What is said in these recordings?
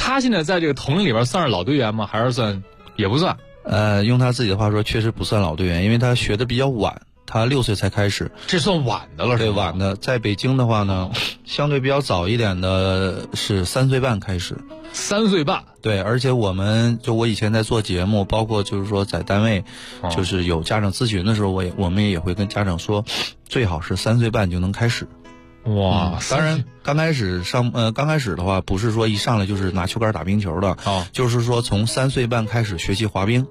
他现在在这个同龄里边算是老队员吗？还是算也不算？ 用他自己的话说，确实不算老队员，因为他学的比较晚，他6岁才开始， 这算晚的了， 对，晚的。在北京的话呢，相对比较早一点的是3岁半开始。 3岁半， 对，而且我以前在做节目，包括就是说在单位，就是有家长咨询的时候，我们也会跟家长说，最好是3岁半就能开始。 哇， 当然刚开始的话，不是说一上来就是拿球杆打冰球的，就是说从3岁半开始学习滑冰。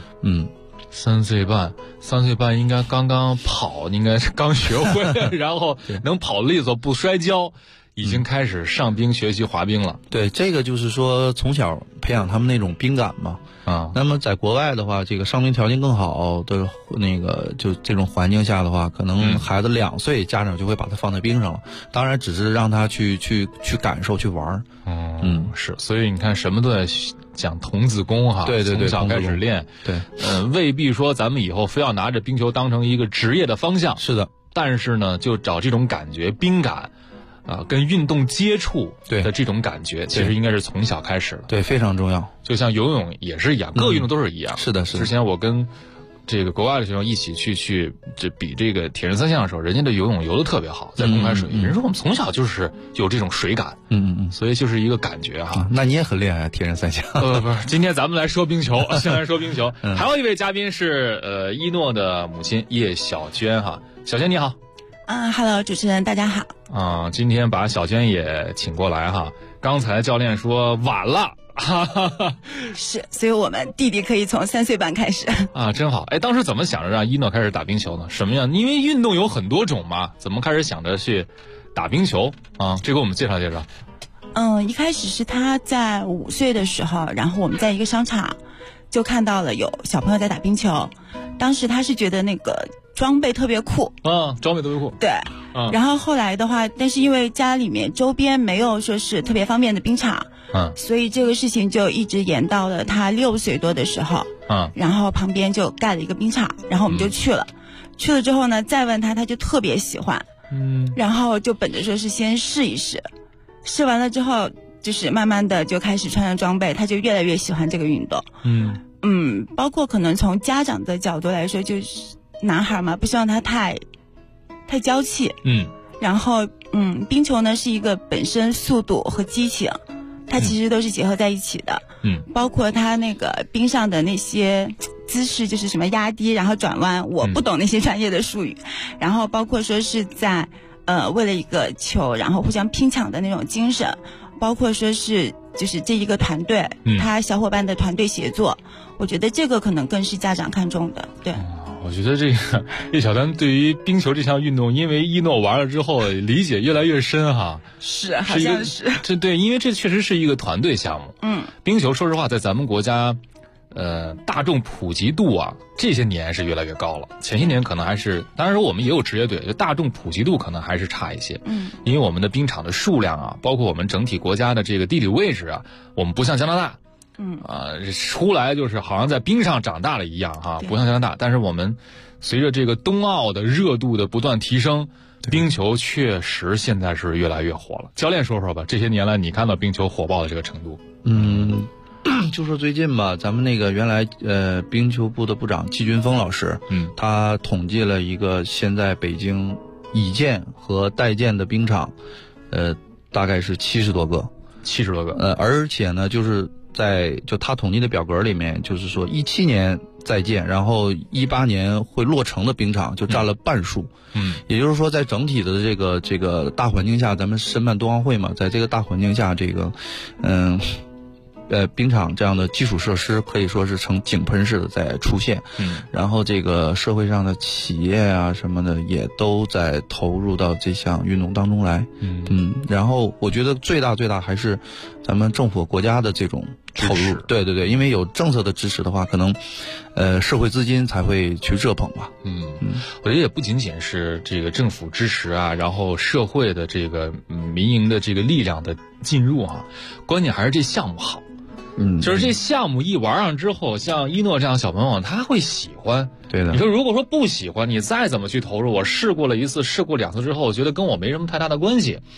3岁半应该刚刚跑，应该是刚学会，然后能跑利索不摔跤，已经开始上冰学习滑冰了。 对，这个就是说从小培养他们那种冰感嘛。那么在国外的话，这个上冰条件更好的那个就这种环境下的话，可能孩子2岁，家长就会把他放在冰上了。当然只是让他去感受去玩。 是，所以你看什么都在讲童子功哈， 对， 从小开始练。 对， 未必说咱们以后非要拿着冰球当成一个职业的方向。 是的， 但是呢，就找这种感觉，冰感。跟运动接触的这种感觉，其实应该是从小开始的。 对，非常重要。 就像游泳也是一样，各个运动都是一样。 是的。 之前我跟这个国外的学生一起去这比这个铁人3项的时候，人家的游泳游得特别好，在公开水域。人说我们从小就是有这种水感。所以就是一个感觉哈。 那你也很厉害啊，铁人3项。 不是，今天咱们来说冰球，先来说冰球。还有一位嘉宾是一诺的母亲叶小娟哈，小娟你好。 Hello， 主持人大家好。 今天把小娟也请过来哈。刚才教练说晚了， 是，所以我们弟弟可以从3岁半开始。 真好。当时怎么想着让一诺开始打冰球呢？什么样？因为运动有很多种嘛，怎么开始想着去打冰球啊？这给我们介绍介绍。 一开始是他在5岁的时候，然后我们在一个商场就看到了有小朋友在打冰球，当时他是觉得那个装备特别酷。 装备特别酷。 对。然后后来的话，但是因为家里面周边没有说是特别方便的冰场，所以这个事情就一直延到了他6岁多的时候。然后旁边就盖了一个冰场，然后我们就去了。去了之后呢，再问他，他就特别喜欢。然后就本着说是先试一试，试完了之后，就是慢慢的就开始穿上装备，他就越来越喜欢这个运动。包括可能从家长的角度来说，就是男孩嘛，不希望他太娇气。然后冰球呢是一个本身速度和激情，它其实都是结合在一起的。包括他那个冰上的那些姿势，就是什么压低然后转弯，我不懂那些专业的术语。然后包括说是在为了一个球然后互相拼抢的那种精神，包括说是就是这一个团队，他小伙伴的团队协作，我觉得这个可能更是家长看重的。对。 我觉得这个叶小丹对于冰球这项运动，因为一诺玩了之后理解越来越深哈。 是，好像是。 对，因为这确实是一个团队项目。冰球说实话在咱们国家大众普及度啊这些年是越来越高了，前些年可能还是，当然说我们也有职业队，就大众普及度可能还是差一些。因为我们的冰场的数量啊，包括我们整体国家的这个地理位置啊，我们不像加拿大。出来就是好像在冰上长大了一样哈，不像加拿大。但是我们随着这个冬奥的热度的不断提升，冰球确实现在是越来越火了。教练说说吧，这些年来你看到冰球火爆的这个程度。 就说最近吧，咱们那个原来冰球部的部长季军峰老师，他统计了一个现在北京已建和待建的冰场，大概是70多个。而且呢，就是就他统计的表格里面，就是说17年在建，然后18年会落成的冰场就占了半数。也就是说在整体的这个大环境下，咱们申办冬奥会嘛，在这个大环境下，这个冰场这样的基础设施可以说是呈井喷式的在出现。然后这个社会上的企业啊什么的也都在投入到这项运动当中来。然后我觉得最大还是咱们政府国家的这种投入。对，因为有政策的支持的话，可能社会资金才会去热捧吧。 我觉得也不仅仅是这个政府支持啊，然后社会的这个民营的这个力量的进入啊，关键还是这项目好。就是这项目一玩上之后，像一诺这样的小朋友他会喜欢。 对的。 你说如果说不喜欢，你再怎么去投入，我试过了1次试过2次之后，我觉得跟我没什么太大的关系，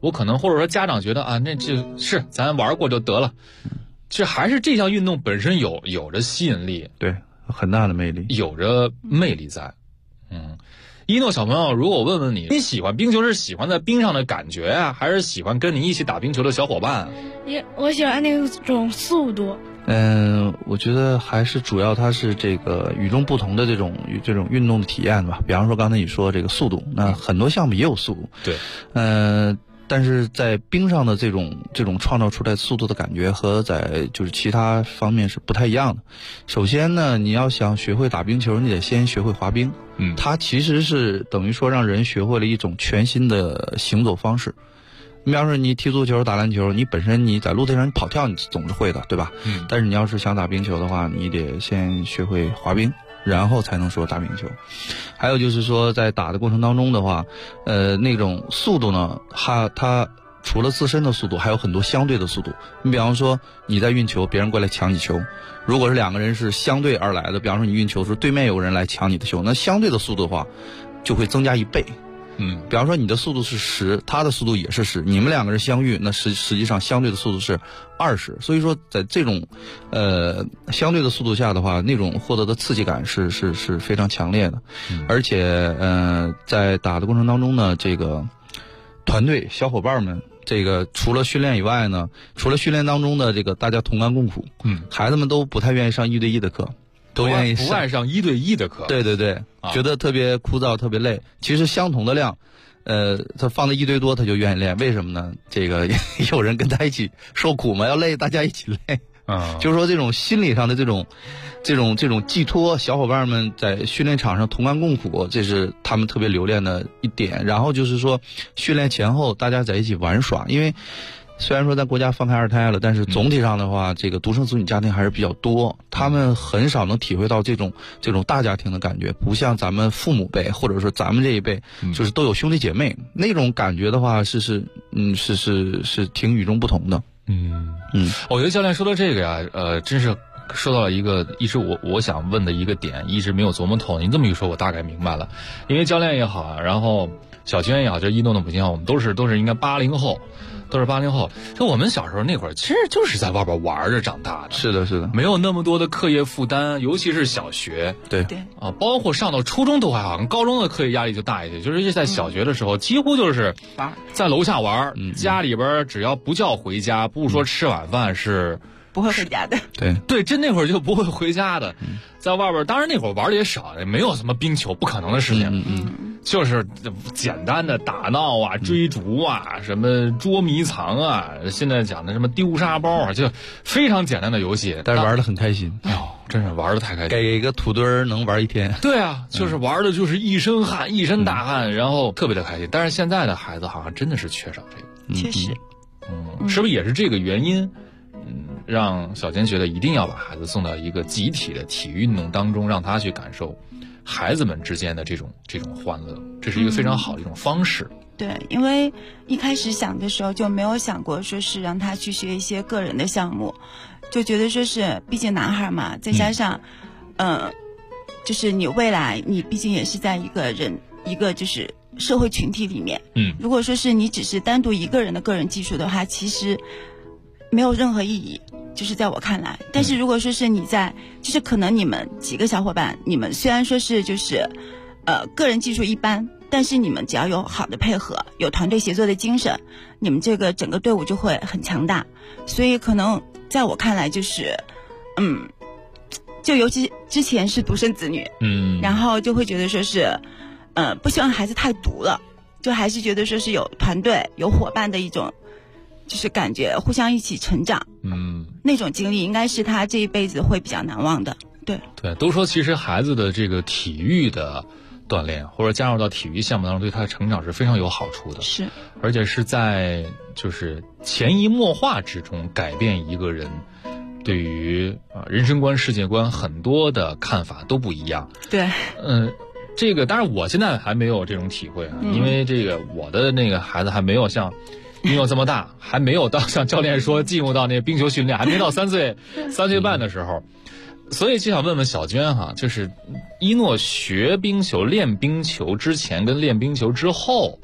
我可能或者说家长觉得啊，那就是咱玩过就得了，这还是这项运动本身有着吸引力， 对，很大的魅力， 有着魅力在。一诺小朋友，如果我问问你喜欢冰球是喜欢在冰上的感觉啊，还是喜欢跟你一起打冰球的小伙伴啊？ 我喜欢那种速度。 我觉得还是主要它是这个与众不同的这种运动的体验吧。比方说刚才你说这个速度，那很多项目也有速度， 对， 但是在冰上的这种创造出来速度的感觉和在就是其他方面是不太一样的。首先呢，你要想学会打冰球，你得先学会滑冰。它其实是等于说让人学会了一种全新的行走方式。你比方说你踢足球打篮球，你本身你在陆地上你跑跳你总是会的，对吧？但是你要是想打冰球的话，你得先学会滑冰，然后才能说打冰球。还有就是说在打的过程当中的话，那种速度呢，它除了自身的速度，还有很多相对的速度。你比方说你在运球，别人过来抢你球，如果是两个人是相对而来的，比方说你运球时对面有人来抢你的球，那相对的速度的话就会增加1倍。比方说你的速度是10，他的速度也是10，你们两个人相遇，那实际上相对的速度是20。所以说在这种相对的速度下的话，那种获得的刺激感是非常强烈的。而且在打的过程当中呢，这个团队小伙伴们，这个除了训练以外呢，除了训练当中的这个大家同甘共苦，孩子们都不太愿意上1对1的课，都愿意不爱上1对1的课。 对对对，觉得特别枯燥特别累。其实相同的量他放的1对多他就愿意练，为什么呢？这个有人跟他一起受苦嘛，要累大家一起累。就是说这种心理上的这种寄托，小伙伴们在训练场上同甘共苦，这是他们特别留恋的一点。然后就是说训练前后大家在一起玩耍，因为虽然说在国家放开2胎了，但是总体上的话，这个独生子女家庭还是比较多，他们很少能体会到这种大家庭的感觉，不像咱们父母辈或者说咱们这一辈，就是都有兄弟姐妹，那种感觉的话是挺与众不同的。 我觉得教练说的这个呀，真是说到了一个一直我想问的一个点，一直没有琢磨透。您这么一说，我大概明白了。因为教练也好，然后小娟也好，就是一诺的母亲也好，我们都是应该80后。都是80后，就我们小时候那会儿，其实就是在外边玩着长大的。 是的，是的， 没有那么多的课业负担，尤其是小学。 对包括上到初中都还好，高中的课业压力就大一些。就是在小学的时候，几乎就是在楼下玩，家里边只要不叫回家，不说吃晚饭是不会回家的。 对，真那会儿就不会回家的，在外边。当然那会儿玩的也少，也没有什么冰球，不可能的事情。就是简单的打闹啊、追逐啊、什么捉迷藏啊，现在讲的什么丢沙包啊，就非常简单的游戏， 但是玩的很开心。 哎呦，真是玩的太开心， 给个土堆儿能玩1天。 对啊，就是玩的就是一身汗、一身大汗，然后特别的开心。但是现在的孩子好像真的是缺少这个， 确实， 是不是也是这个原因？让小坚觉得一定要把孩子送到一个集体的体育运动当中，让他去感受孩子们之间的这种欢乐，这是一个非常好的一种方式。 对，因为一开始想的时候就没有想过说是让他去学一些个人的项目，就觉得说是毕竟男孩嘛，再加上就是你未来你毕竟也是在一个就是社会群体里面，如果说是你只是单独一个人的个人技术的话，其实没有任何意义，就是在我看来。但是如果说是你在，就是可能你们几个小伙伴，你们虽然说是就是个人技术一般，但是你们只要有好的配合，有团队协作的精神，你们这个整个队伍就会很强大。所以可能在我看来就是就尤其之前是独生子女，然后就会觉得说是不希望孩子太独了，就还是觉得说是有团队有伙伴的一种就是感觉，互相一起成长，那种经历应该是他这一辈子会比较难忘的。对， 都说其实孩子的这个体育的锻炼或者加入到体育项目当中，对他的成长是非常有好处的， 是， 而且是在就是潜移默化之中改变一个人对于人生观、世界观很多的看法都不一样。 对， 这个当然我现在还没有这种体会啊，因为这个我的那个孩子还没有像你有这么大，还没有到像教练说进入到那个冰球训练，还没到3岁半的时候，所以就想问问小娟哈，就是一诺学冰球、练冰球之前跟练冰球之后，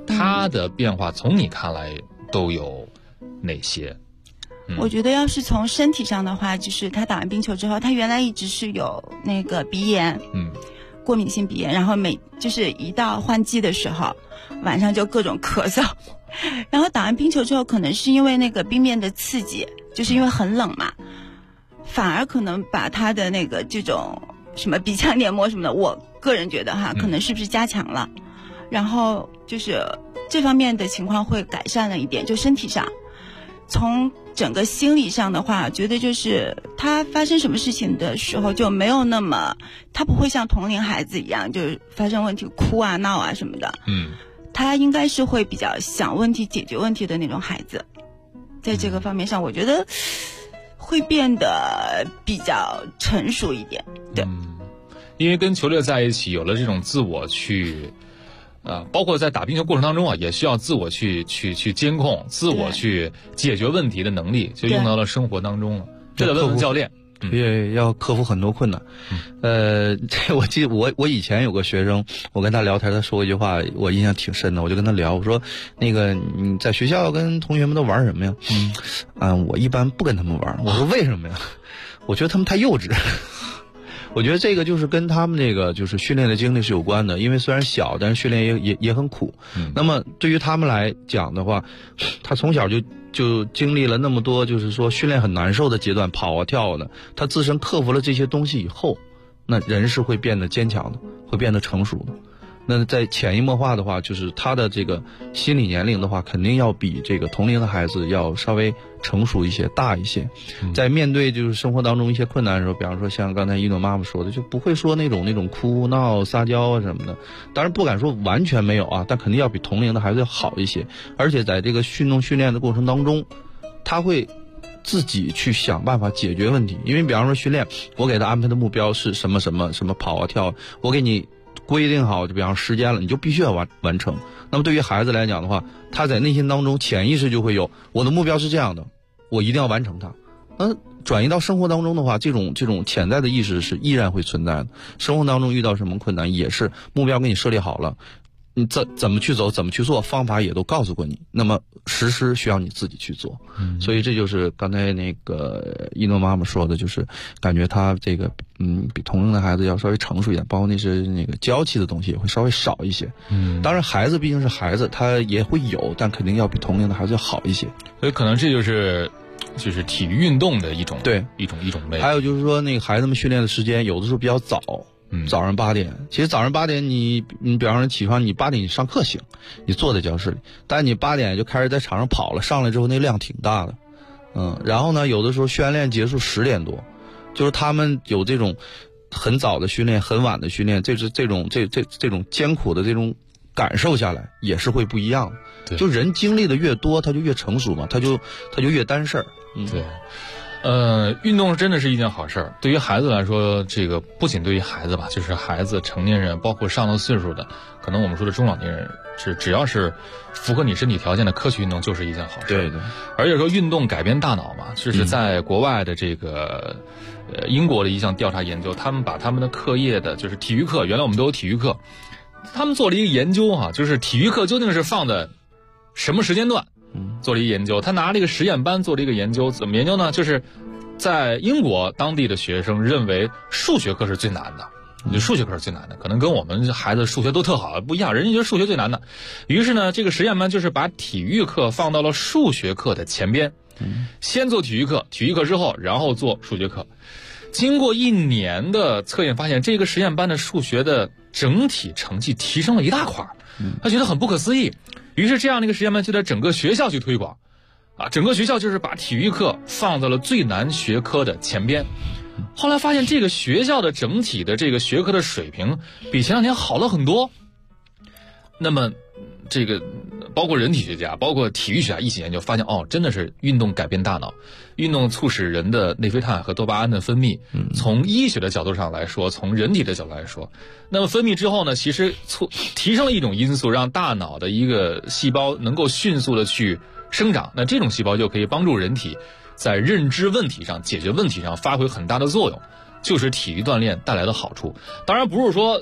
它的变化从你看来都有哪些？ 我觉得要是从身体上的话，就是他打完冰球之后，他原来一直是有那个鼻炎，过敏性鼻炎，然后就是一到换季的时候，晚上就各种咳嗽，然后打完冰球之后，可能是因为那个冰面的刺激，就是因为很冷嘛，反而可能把他的那个这种什么鼻腔黏膜什么的，我个人觉得哈，可能是不是加强了，然后就是这方面的情况会改善了一点，就身体上。从整个心理上的话，觉得就是他发生什么事情的时候就没有那么，他不会像同龄孩子一样，就是发生问题哭啊闹啊什么的。他应该是会比较想问题、解决问题的那种孩子，在这个方面上，我觉得会变得比较成熟一点。对， 因为跟球队在一起，有了这种自我去。包括在打冰球过程当中啊，也需要自我去监控，自我去解决问题的能力，就用到了生活当中了。这得问问教练， 也要克服很多困难。我记得我以前有个学生，我跟他聊天，他说过一句话，我印象挺深的。我就跟他聊，我说那个你在学校跟同学们都玩什么呀？我一般不跟他们玩。我说为什么呀？我觉得他们太幼稚。我觉得这个就是跟他们这个就是训练的经历是有关的，因为虽然小，但是训练也很苦。那么对于他们来讲的话，他从小就经历了那么多，就是说训练很难受的阶段，跑啊跳的，他自身克服了这些东西以后，那人是会变得坚强的，会变得成熟的。那在潜移默化的话，就是他的这个心理年龄的话，肯定要比这个同龄的孩子要稍微成熟一些、大一些。在面对就是生活当中一些困难的时候，比方说像刚才一诺妈妈说的，就不会说那种哭闹、撒娇啊什么的。当然不敢说完全没有啊，但肯定要比同龄的孩子要好一些。而且在这个训练的过程当中，他会自己去想办法解决问题。因为比方说训练，我给他安排的目标是什么跑啊跳，我给你规定好，就比方时间了，你就必须要完成。那么对于孩子来讲的话，他在内心当中潜意识就会有，我的目标是这样的，我一定要完成它。转移到生活当中的话，这种潜在的意识是依然会存在的。生活当中遇到什么困难，也是目标给你设立好了，你怎么去走，怎么去做，方法也都告诉过你，那么实施需要你自己去做。所以这就是刚才那个一诺妈妈说的，就是感觉他这个比同龄的孩子要稍微成熟一点，包括那些那个娇气的东西也会稍微少一些。当然孩子毕竟是孩子，他也会有，但肯定要比同龄的孩子要好一些。 所以可能这就是体育运动的一种魅力。 还有就是说那个孩子们训练的时间有的时候比较早。早上8点，其实早上8点你比方说起床，你8点你上课行，你坐在教室里，但你8点就开始在场上跑了，上来之后那量挺大的，然后呢，有的时候训练结束10点多，就是他们有这种很早的训练，很晚的训练，这种艰苦的这种感受下来，也是会不一样的。就人经历的越多，他就越成熟嘛，他就越担事儿。 对。运动真的是一件好事儿。对于孩子来说，这个不仅对于孩子吧，就是孩子、成年人，包括上了岁数的，可能我们说的中老年人，只要是符合你身体条件的科学运动，就是一件好事。 对。 而且说运动改变大脑嘛，就是在国外的这个英国的一项调查研究，他们把他们的课业的，就是体育课，原来我们都有体育课，他们做了一个研究哈，就是体育课究竟是放在什么时间段？做了一个研究，他拿了一个实验班做了一个研究，怎么研究呢？就是在英国当地的学生认为数学课是最难的，数学课是最难的，可能跟我们孩子数学都特好不一样，人家觉得数学最难的。于是呢，这个实验班就是把体育课放到了数学课的前边，先做体育课，体育课之后，然后做数学课。经过1年的测验，发现这个实验班的数学的整体成绩提升了一大块，他觉得很不可思议。于是这样的一个实验班就在整个学校去推广，整个学校就是把体育课放到了最难学科的前边。后来发现这个学校的整体的这个学科的水平比前2年好了很多。那么这个包括人体学家，包括体育学家一起研究，发现真的是运动改变大脑，运动促使人的内啡肽和多巴胺的分泌。从医学的角度上来说，从人体的角度来说，那么分泌之后呢，其实提升了一种因素，让大脑的一个细胞能够迅速的去生长。那这种细胞就可以帮助人体在认知问题上、解决问题上发挥很大的作用，就是体育锻炼带来的好处。当然不是说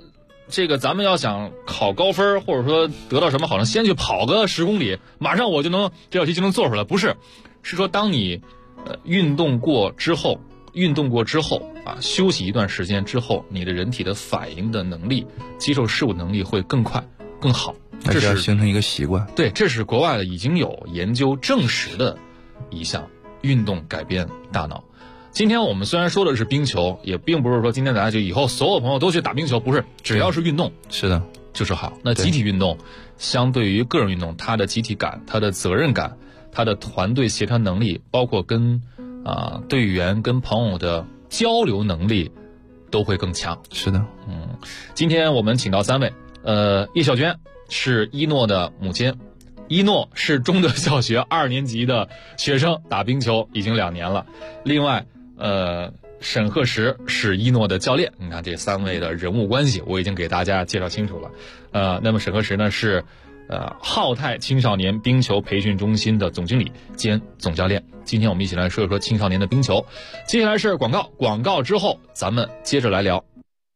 这个咱们要想考高分，或者说得到什么好像先去跑个10公里，马上我就能这道题就能做出来，不是，是说当你运动过之后啊，休息一段时间之后，你的人体的反应的能力、接受事物能力会更快更好， 这是形成一个习惯。 对，这是国外的已经有研究证实的一项运动改变大脑。今天我们虽然说的是冰球，也并不是说今天大家就以后所有朋友都去打冰球，不是，只要是运动， 是的， 就是好。那集体运动相对于个人运动，它的集体感、它的责任感、它的团队协调能力，包括跟队员跟朋友的交流能力都会更强。 是的， 今天我们请到3位，叶小娟是一诺的母亲，一诺是中德小学2年级的学生，打冰球已经2年了。另外，沈鹤石是一诺的教练。你看这3位的人物关系，我已经给大家介绍清楚了。那么沈鹤石呢是浩泰青少年冰球培训中心的总经理兼总教练。今天我们一起来说一说青少年的冰球。接下来是广告，广告之后咱们接着来聊。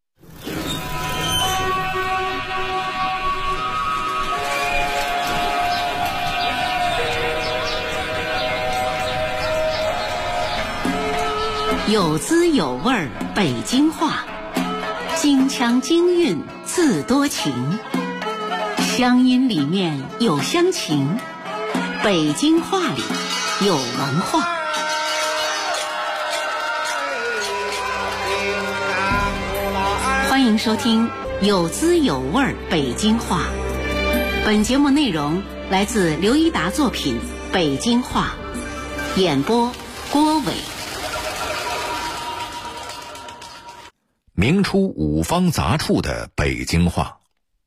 有滋有味儿北京话，京腔京韵字多情，乡音里面有乡情，北京话里有文化。欢迎收听有滋有味儿北京话。本节目内容来自刘一达作品《北京话》，演播郭伟。 明初五方杂处的北京话。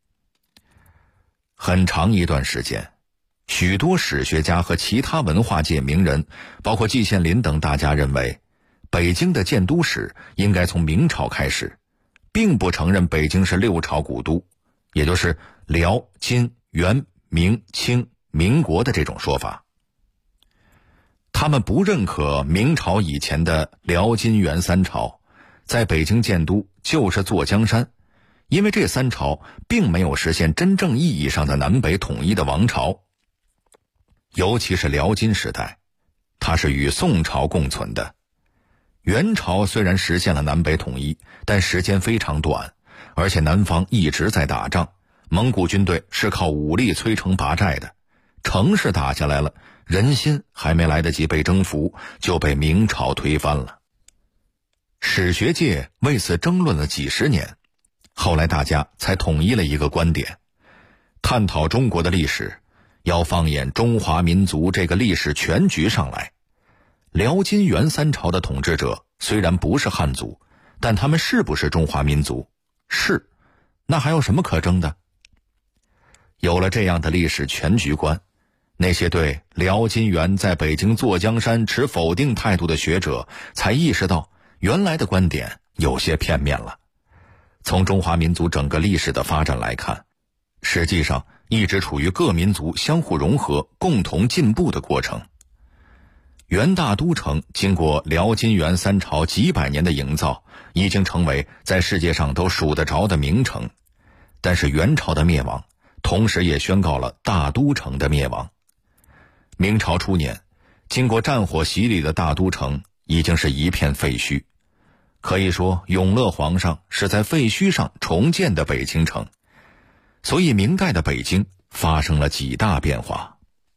很长一段时间，许多史学家和其他文化界名人，包括季羡林等大家认为，北京的建都史应该从明朝开始，并不承认北京是6朝古都，也就是辽、金、元、明、清、民国的这种说法。他们不认可明朝以前的辽、金、元3朝在北京建都就是坐江山，因为这3朝并没有实现真正意义上的南北统一的王朝。尤其是辽金时代，它是与宋朝共存的。元朝虽然实现了南北统一，但时间非常短，而且南方一直在打仗，蒙古军队是靠武力摧城拔寨的，城市打下来了，人心还没来得及被征服，就被明朝推翻了。史学界为此争论了几十年，后来大家才统一了一个观点：探讨中国的历史，要放眼中华民族这个历史全局上来。辽金元3朝的统治者虽然不是汉族，但他们是不是中华民族？是，那还有什么可争的？有了这样的历史全局观，那些对辽金元在北京坐江山持否定态度的学者才意识到，原来的观点有些片面了。从中华民族整个历史的发展来看，实际上一直处于各民族相互融合、共同进步的过程。元大都城经过辽金元3朝几百年的营造，已经成为在世界上都数得着的名城。但是元朝的灭亡，同时也宣告了大都城的灭亡。明朝初年，经过战火洗礼的大都城已经是一片废墟，可以说永乐皇上是在废墟上重建的北京城。所以明代的北京发生了几大变化。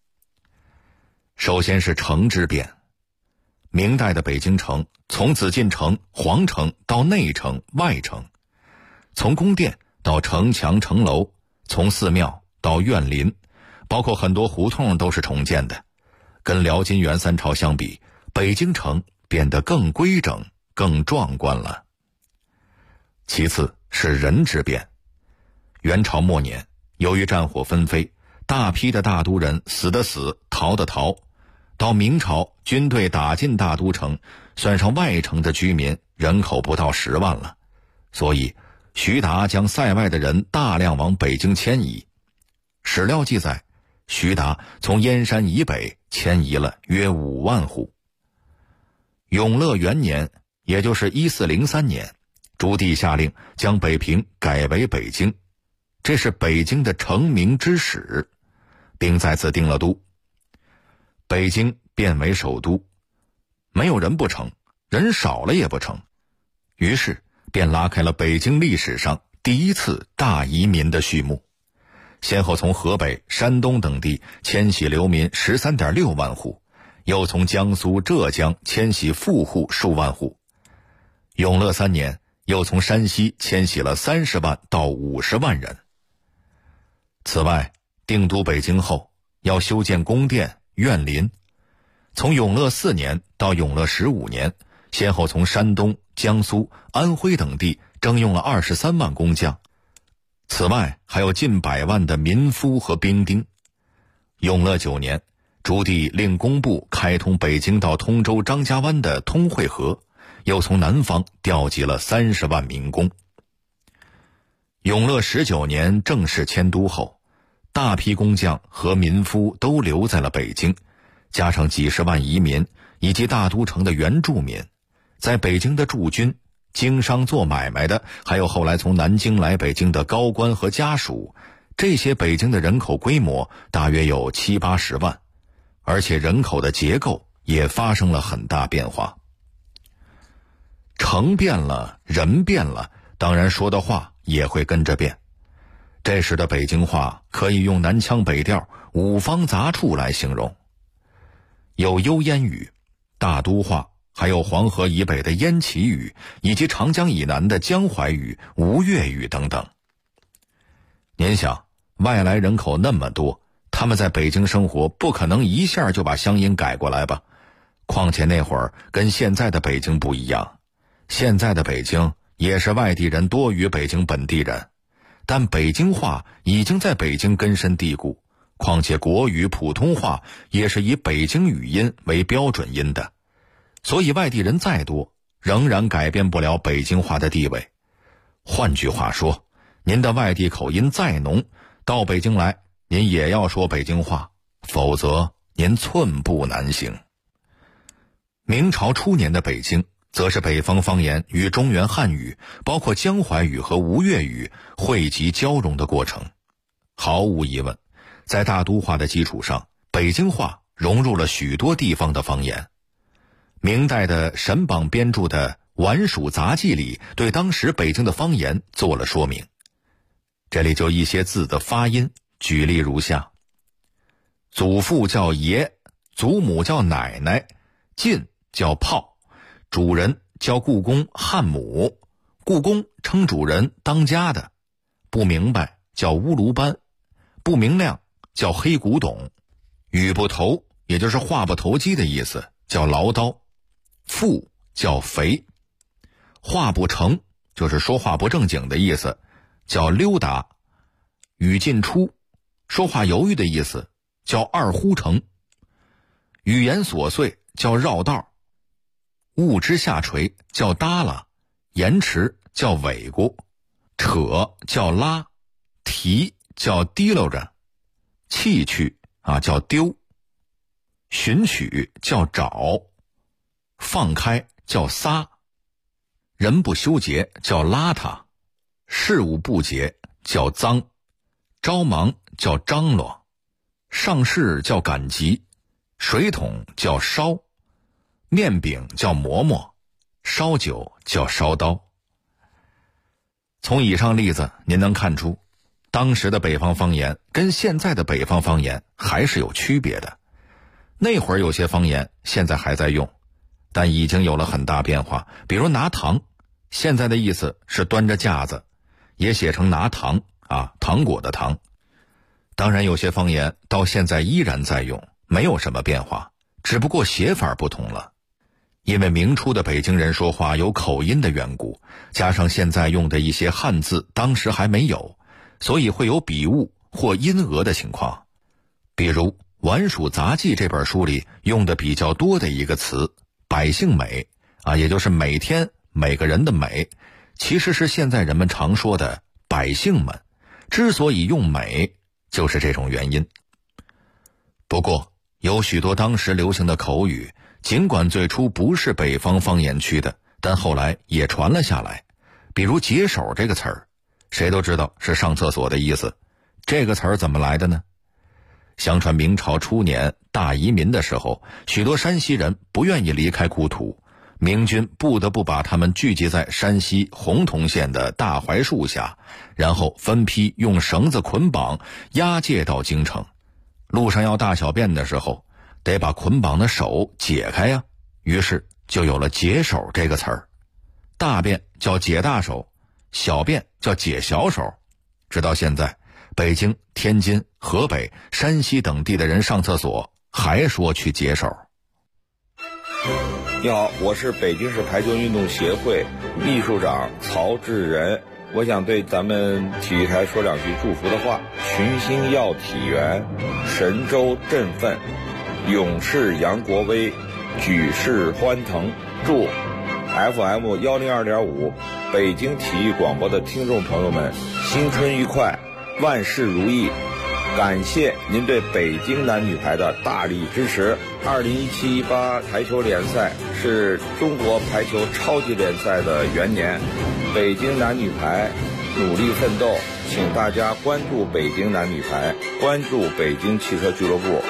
首先是城之变。明代的北京城从紫禁城、皇城到内城、外城，从宫殿到城墙、城楼，从寺庙到院林，包括很多胡同都是重建的。跟辽金元3朝相比，北京城变得更规整、更壮观了。其次是人之变。元朝末年，由于战火纷飞，大批的大都人死的死，逃的逃。到明朝，军队打进大都城，算上外城的居民，人口不到10万了。所以徐达将塞外的人大量往北京迁移。史料记载，徐达从燕山以北迁移了约5万户。永乐元年，也就是1403年， 朱棣下令将北平改为北京，这是北京的成名之始，并在此定了都。北京变为首都，没有人不成，人少了也不成，于是便拉开了北京历史上第一次大移民的序幕，先后从河北、山东等地迁徙流民 13.6 万户，又从江苏、浙江迁徙富户数万户。永乐3年，又从山西迁徙了30万到50万人。此外，定都北京后，要修建宫殿、苑林。从永乐4年到永乐15年，先后从山东、江苏、安徽等地征用了23万工匠。此外，还有近100万的民夫和兵丁。永乐9年，朱棣令工部开通北京到通州张家湾的通惠河，又从南方调集了30万民工。永乐19年正式迁都后，大批工匠和民夫都留在了北京，加上几十万移民以及大都城的原住民，在北京的驻军、经商做买卖的，还有后来从南京来北京的高官和家属，这些北京的人口规模大约有70-80万，而且人口的结构也发生了很大变化。城变了，人变了，当然说的话也会跟着变。这时的北京话可以用南腔北调、五方杂处来形容，有幽燕语、大都话，还有黄河以北的燕齐语，以及长江以南的江淮语、吴越语等等。您想，外来人口那么多，他们在北京生活，不可能一下就把乡音改过来吧？况且那会儿跟现在的北京不一样，现在的北京也是外地人多于北京本地人，但北京话已经在北京根深蒂固，况且国语、普通话也是以北京语音为标准音的，所以外地人再多，仍然改变不了北京话的地位。换句话说，您的外地口音再浓，到北京来，您也要说北京话，否则您寸步难行。明朝初年的北京，则是北方方言与中原汉语，包括江淮语和吴越语汇集交融的过程。毫无疑问，在大都话的基础上，北京话融入了许多地方的方言。明代的沈榜编著的《宛署杂记》里对当时北京的方言做了说明。这里就一些字的发音，举例如下：祖父叫爷，祖母叫奶奶，进叫炮，主人叫故宫汉母，故宫称主人当家的，不明白叫乌卢班，不明亮叫黑古董，语不投也就是话不投机的意思，叫唠叨，富叫肥，话不成就是说话不正经的意思，叫溜达，语进出说话犹豫的意思，叫二呼成，语言琐碎叫绕道，物之下垂叫耷拉，延迟叫尾咕，扯叫拉，提叫提溜着，弃去叫丢，寻取叫找，放开叫撒，人不修洁叫邋遢，事物不洁叫脏，着忙叫张罗，上事叫赶集，水桶叫烧，面饼叫馍馍，烧酒叫烧刀。从以上例子您能看出，当时的北方方言跟现在的北方方言还是有区别的。那会儿有些方言现在还在用，但已经有了很大变化。比如拿糖，现在的意思是端着架子，也写成拿糖糖果的糖。当然有些方言到现在依然在用，没有什么变化，只不过写法不同了。因为明初的北京人说话有口音的缘故，加上现在用的一些汉字当时还没有，所以会有笔误或音讹的情况。比如《宛署杂记》这本书里用的比较多的一个词百姓美也就是每天每个人的美，其实是现在人们常说的百姓们，之所以用美就是这种原因。不过有许多当时流行的口语，尽管最初不是北方方言区的，但后来也传了下来。 比如解手这个词儿，谁都知道是上厕所的意思。这个词儿怎么来的呢？相传明朝初年大移民的时候，许多山西人不愿意离开故土，明军不得不把他们聚集在山西洪洞县的大槐树下，然后分批用绳子捆绑押解到京城。路上要大小便的时候，得把捆绑的手解开呀，于是就有了解手这个词儿。大便叫解大手，小便叫解小手。直到现在，北京、天津、河北、山西等地的人上厕所还说去解手。 你好，我是北京市排球运动协会秘书长曹志仁，我想对咱们体育台说两句祝福的话：群星耀体圆，神州振奋，勇士扬国威，举世欢腾。祝 FM 102.5北京体育广播的听众朋友们新春愉快，万事如意。感谢您对北京男女排的大力支持。2017-18排球联赛是中国排球超级联赛的元年，北京男女排努力奋斗，请大家关注北京男女排，关注北京汽车俱乐部。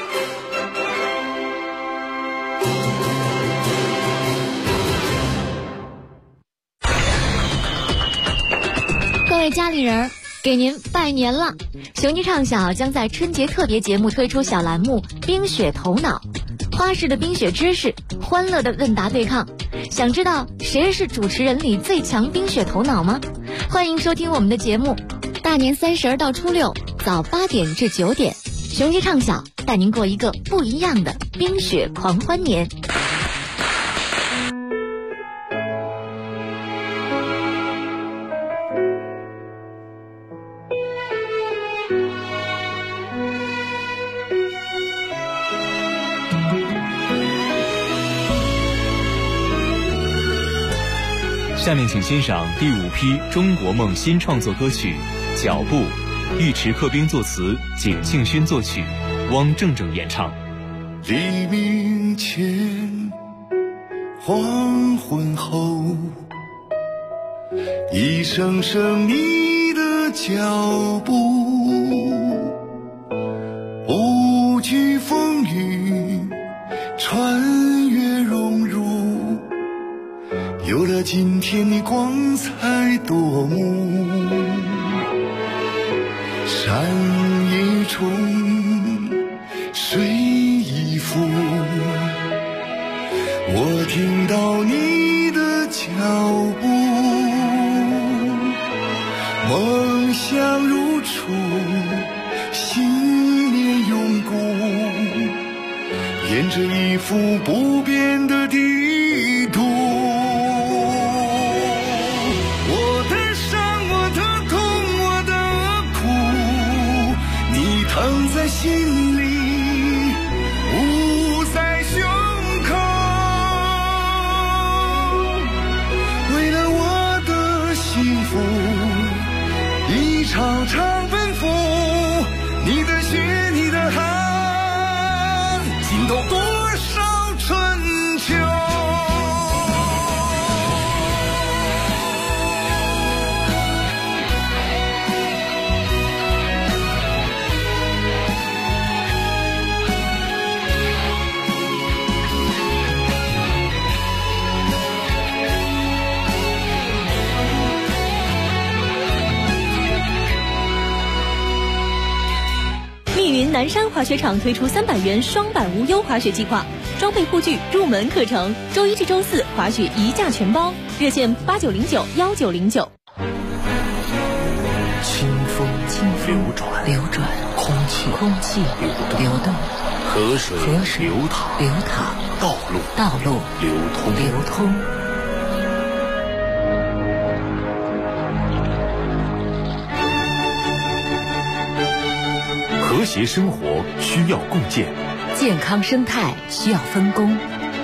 各位家里人，给您拜年了！雄鸡唱小将在春节特别节目推出小栏目《冰雪头脑》，花式的冰雪知识，欢乐的问答对抗。想知道谁是主持人里最强冰雪头脑吗？欢迎收听我们的节目，大年30到初6早8点至9点，雄鸡唱小带您过一个不一样的冰雪狂欢年。 下面请欣赏第5批中国梦新创作歌曲《脚步》，尉迟克兵作词，景庆勋作曲，汪正正演唱。 黎明前，黄昏后，一声声你的脚步，不惧风雨，穿越荣辱，有了今天的光彩夺目。山一重，水一浮，我听到你的脚步，梦想如初，信念永固，沿着一幅不变的地图。我的伤，我的痛，我的苦，你疼在心里，捂在胸口。为了我的幸福，一场场奔赴，你的血，你的汗，浸透多少春秋。 密云南山滑雪场推出300元双板无忧滑雪计划，装备护具、入门课程，周1至周4滑雪一价全包，热线89091909。 清风流转，空气流动，河水流淌，道路流通。 和谐生活需要共建， 健康生态需要分工。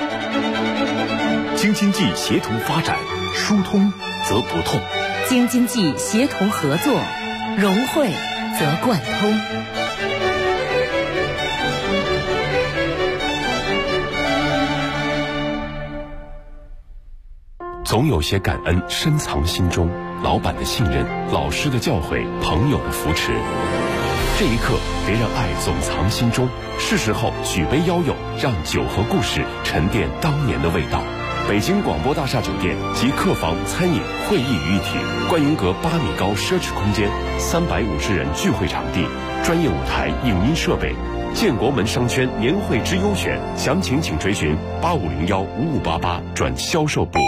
京津冀协同发展，疏通则不痛； 京津冀协同合作，融汇则贯通。 总有些感恩深藏心中，老板的信任，老师的教诲，朋友的扶持。这一刻，别让爱总藏心中，是时候举杯邀友，让酒和故事沉淀当年的味道。北京广播大厦酒店集客房、餐饮、会议于一体，观云阁8米高奢侈空间，350人聚会场地，专业舞台、影音设备。建国门商圈年会之优选，详情请垂询85015588转销售部。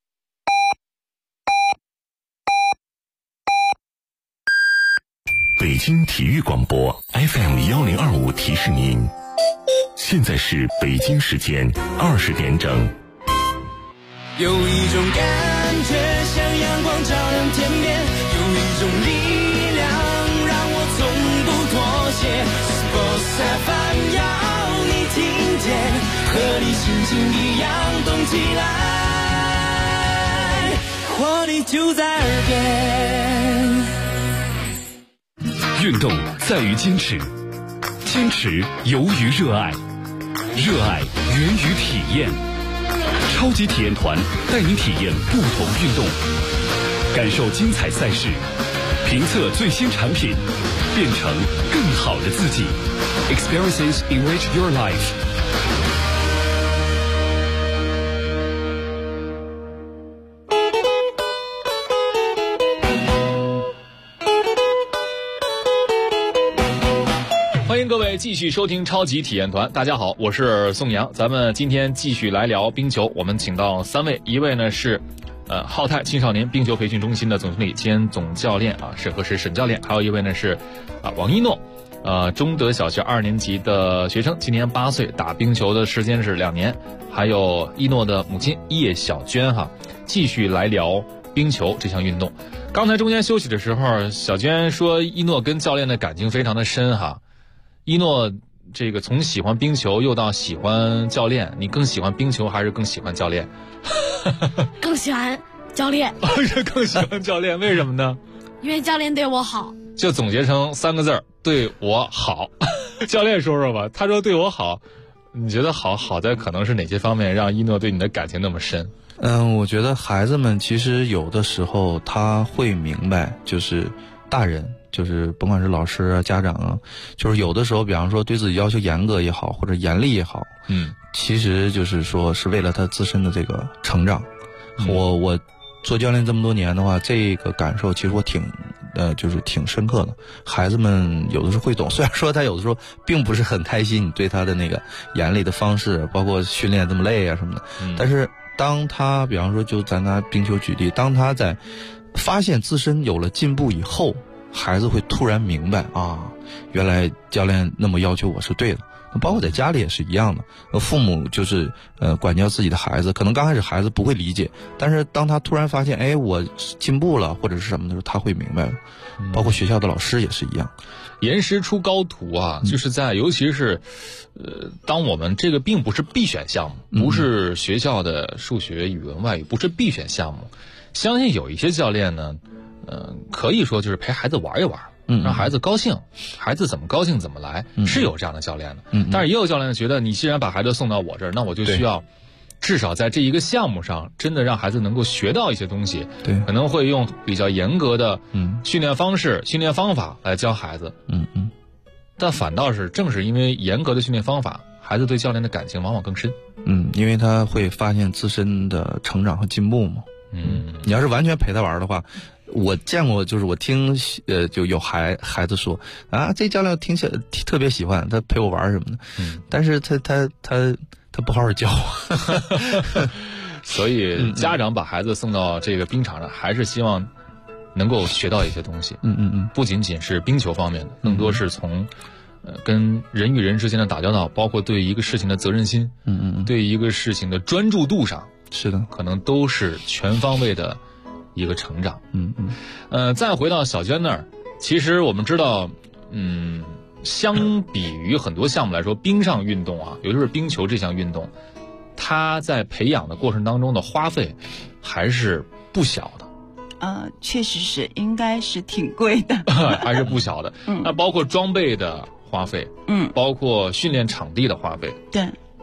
北京体育广播 FM1025提示您，现在是北京时间20点整。 有一种感觉像阳光照亮天边，有一种力量让我从不妥协。Sports FM 要你听见，和你心情一样动起来，活力就在耳边。 运动在于坚持，坚持由于热爱，热爱源于体验。超级体验团带您体验不同运动，感受精彩赛事，评测最新产品，变成更好的自己。Experiences enrich your life。 欢迎各位继续收听超级体验团。大家好，我是宋阳，咱们今天继续来聊冰球。我们请到3位，一位呢是浩泰青少年冰球培训中心的总经理兼总教练沈和石沈教练，还有一位呢是王一诺，中德小学2年级的学生，今年8岁，打冰球的时间是2年。还有一诺的母亲叶小娟继续来聊冰球这项运动。刚才中间休息的时候，小娟说一诺跟教练的感情非常的深一诺这个从喜欢冰球又到喜欢教练，你更喜欢冰球还是更喜欢教练？ 更喜欢教练。 更喜欢教练，为什么呢？ 因为教练对我好。 就总结成3个字，对我好。教练说说吧，他说对我好，你觉得好在可能是哪些方面让一诺对你的感情那么深？ 我觉得孩子们其实有的时候他会明白，就是大人，就是甭管是老师啊、家长就是有的时候，比方说对自己要求严格也好，或者严厉也好，其实就是说是为了他自身的这个成长。我做教练这么多年的话，这个感受其实我就是挺深刻的。孩子们有的时候会懂，虽然说他有的时候并不是很开心你对他的那个严厉的方式，包括训练这么累啊什么的，但是当他比方说就咱拿冰球举例，当他在发现自身有了进步以后，孩子会突然明白原来教练那么要求我是对的。包括在家里也是一样的，父母就是管教自己的孩子，可能刚开始孩子不会理解，但是当他突然发现我进步了或者是什么的时候，他会明白了。包括学校的老师也是一样。 严师出高徒就是在尤其是当我们这个并不是必选项目，不是学校的数学、语文、外语，不是必选项目，相信有一些教练呢可以说就是陪孩子玩一玩，让孩子高兴，孩子怎么高兴怎么来，是有这样的教练的。但是也有教练觉得，你既然把孩子送到我这儿，那我就需要至少在这一个项目上真的让孩子能够学到一些东西。 对， 可能会用比较严格的训练方式、训练方法来教孩子。但反倒是正是因为严格的训练方法，孩子对教练的感情往往更深。 因为他会发现自身的成长和进步嘛。你要是完全陪他玩的话，我见过，就是我听就有孩子说这教练听起来特别喜欢，他陪我玩什么的，但是他不好好教。 所以家长把孩子送到这个冰场上，还是希望能够学到一些东西。不仅仅是冰球方面的，更多是从跟人与人之间的打交道，包括对一个事情的责任心，对一个事情的专注度上， 是的， 可能都是全方位的一个成长。再回到小娟那儿，其实我们知道，相比于很多项目来说，冰上运动尤其是冰球这项运动，它在培养的过程当中的花费还是不小的。 确实是，应该是挺贵的， 还是不小的。那包括装备的花费，包括训练场地的花费。 对，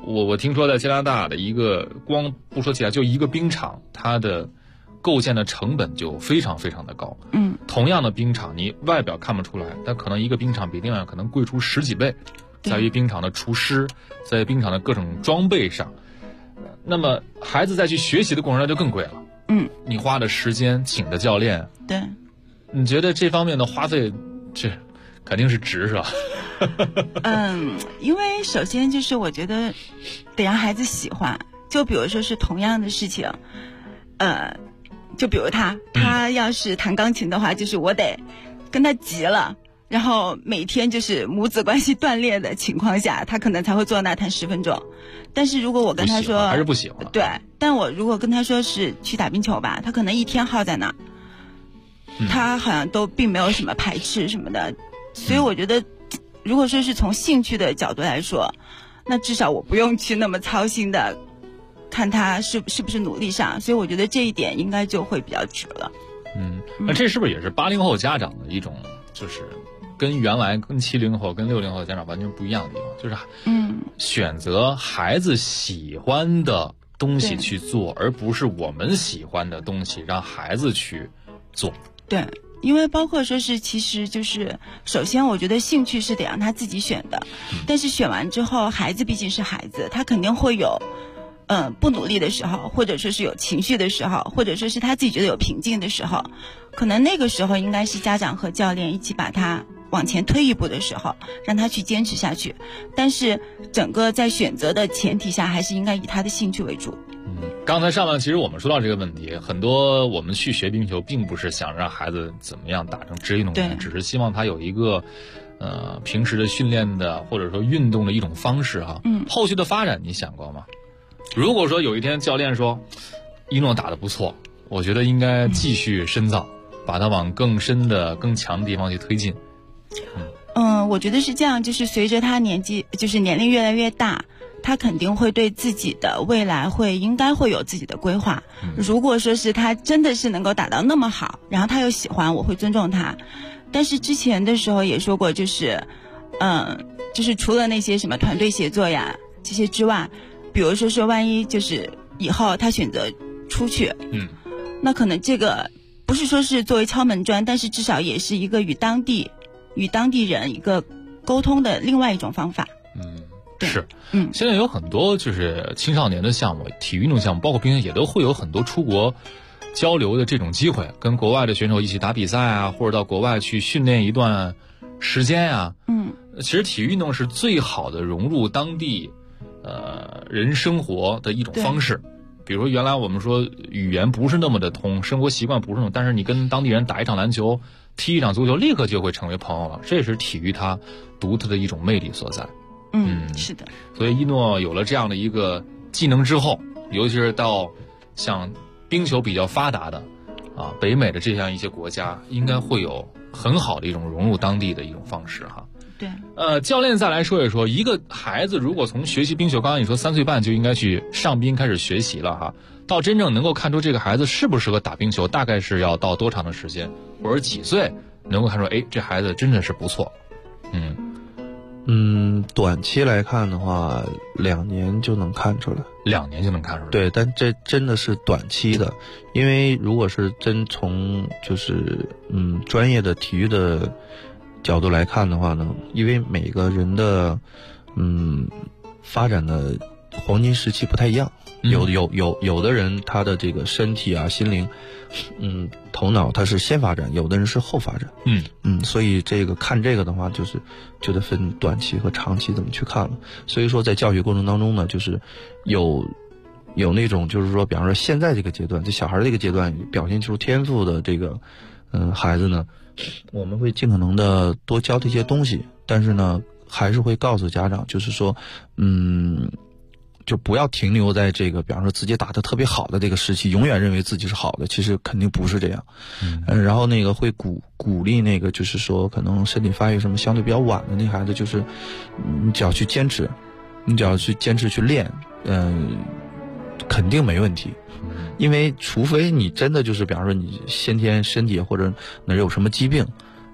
我听说在加拿大的一个，光不说其他，就一个冰场，它的构建的成本就非常非常的高。同样的冰场，你外表看不出来，但可能一个冰场比另外可能贵出10几倍，在于冰场的厨师，在冰场的各种装备上。那么孩子再去学习的过程中就更贵了。你花的时间，请的教练， 对， 你觉得这方面的花费，这肯定是值，是吧？ 因为首先就是我觉得得让孩子喜欢，就比如说是同样的事情，就比如他要是弹钢琴的话，就是我得跟他急了，然后每天就是母子关系断裂的情况下，他可能才会坐那弹10分钟。但是如果我跟他说还是不喜欢， 对，但我如果跟他说是去打冰球吧，他可能一天耗在那，他好像都并没有什么排斥什么的。所以我觉得如果说是从兴趣的角度来说，那至少我不用去那么操心的看他是不是努力上，所以我觉得这一点应该就会比较值了。 那这是不是也是80后家长的一种，就是跟原来跟70后跟60后的家长完全不一样的地方，就是选择孩子喜欢的东西去做，而不是我们喜欢的东西让孩子去做。 对，因为包括说是其实就是首先我觉得兴趣是得让他自己选的，但是选完之后孩子毕竟是孩子，他肯定会有不努力的时候，或者说是有情绪的时候，或者说是他自己觉得有瓶颈的时候，可能那个时候应该是家长和教练一起把他往前推一步的时候，让他去坚持下去。但是整个在选择的前提下，还是应该以他的兴趣为主。 刚才上半其实我们说到这个问题，很多我们去学冰球并不是想让孩子怎么样打成职业运动员，只是希望他有一个平时的训练的或者说运动的一种方式哈。后续的发展你想过吗？如果说有一天教练说一诺打得不错，我觉得应该继续深造，把他往更深的更强的地方去推进。 我觉得是这样，就是随着他年龄越来越大，他肯定会对自己的未来应该会有自己的规划。如果说是他真的是能够打到那么好，然后他又喜欢，我会尊重他。但是之前的时候也说过，就是除了那些什么团队协作呀这些之外，比如说万一就是以后他选择出去，那可能这个不是说是作为敲门砖，但是至少也是一个与当地人一个沟通的另外一种方法。 是，现在有很多就是青少年的项目，体育运动项目，包括冰球也都会有很多出国交流的这种机会，跟国外的选手一起打比赛啊，或者到国外去训练一段时间啊。其实体育运动是最好的融入当地人生活的一种方式。比如说原来我们说语言不是那么的通，生活习惯不是那么，但是你跟当地人打一场篮球，踢一场足球，立刻就会成为朋友了。这也是体育它独特的一种魅力所在。 是的。 所以一诺有了这样的一个技能之后，尤其是到像冰球比较发达的北美的这样一些国家，应该会有很好的一种融入当地的一种方式哈。 对。 教练再来说一说，一个孩子如果从学习冰球，刚刚你说3岁半就应该去上冰开始学习了哈，到真正能够看出这个孩子适不适合打冰球，大概是要到多长的时间，或者几岁能够看出这孩子真的是不错？ 短期来看的话，2年就能看出来。 2年就能看出来。 对，但这真的是短期的，因为如果是真从就是专业的体育的角度来看的话呢，因为每个人的发展的黄金时期不太一样，有的人他的这个身体啊、心灵，头脑他是先发展，有的人是后发展。所以看这个的话，就得分短期和长期怎么去看了。所以说在教学过程当中呢，就是有那种就是说，比方说现在这个阶段，这小孩这个阶段表现出天赋的这个孩子呢，我们会尽可能的多教这些东西，但是呢还是会告诉家长，就是说就不要停留在这个比方说自己打得特别好的这个时期，永远认为自己是好的，其实肯定不是这样。然后会鼓励就是说可能身体发育什么相对比较晚的那孩子，就是你只要去坚持，去练，肯定没问题。因为除非你真的就是比方说你先天身体或者哪有什么疾病，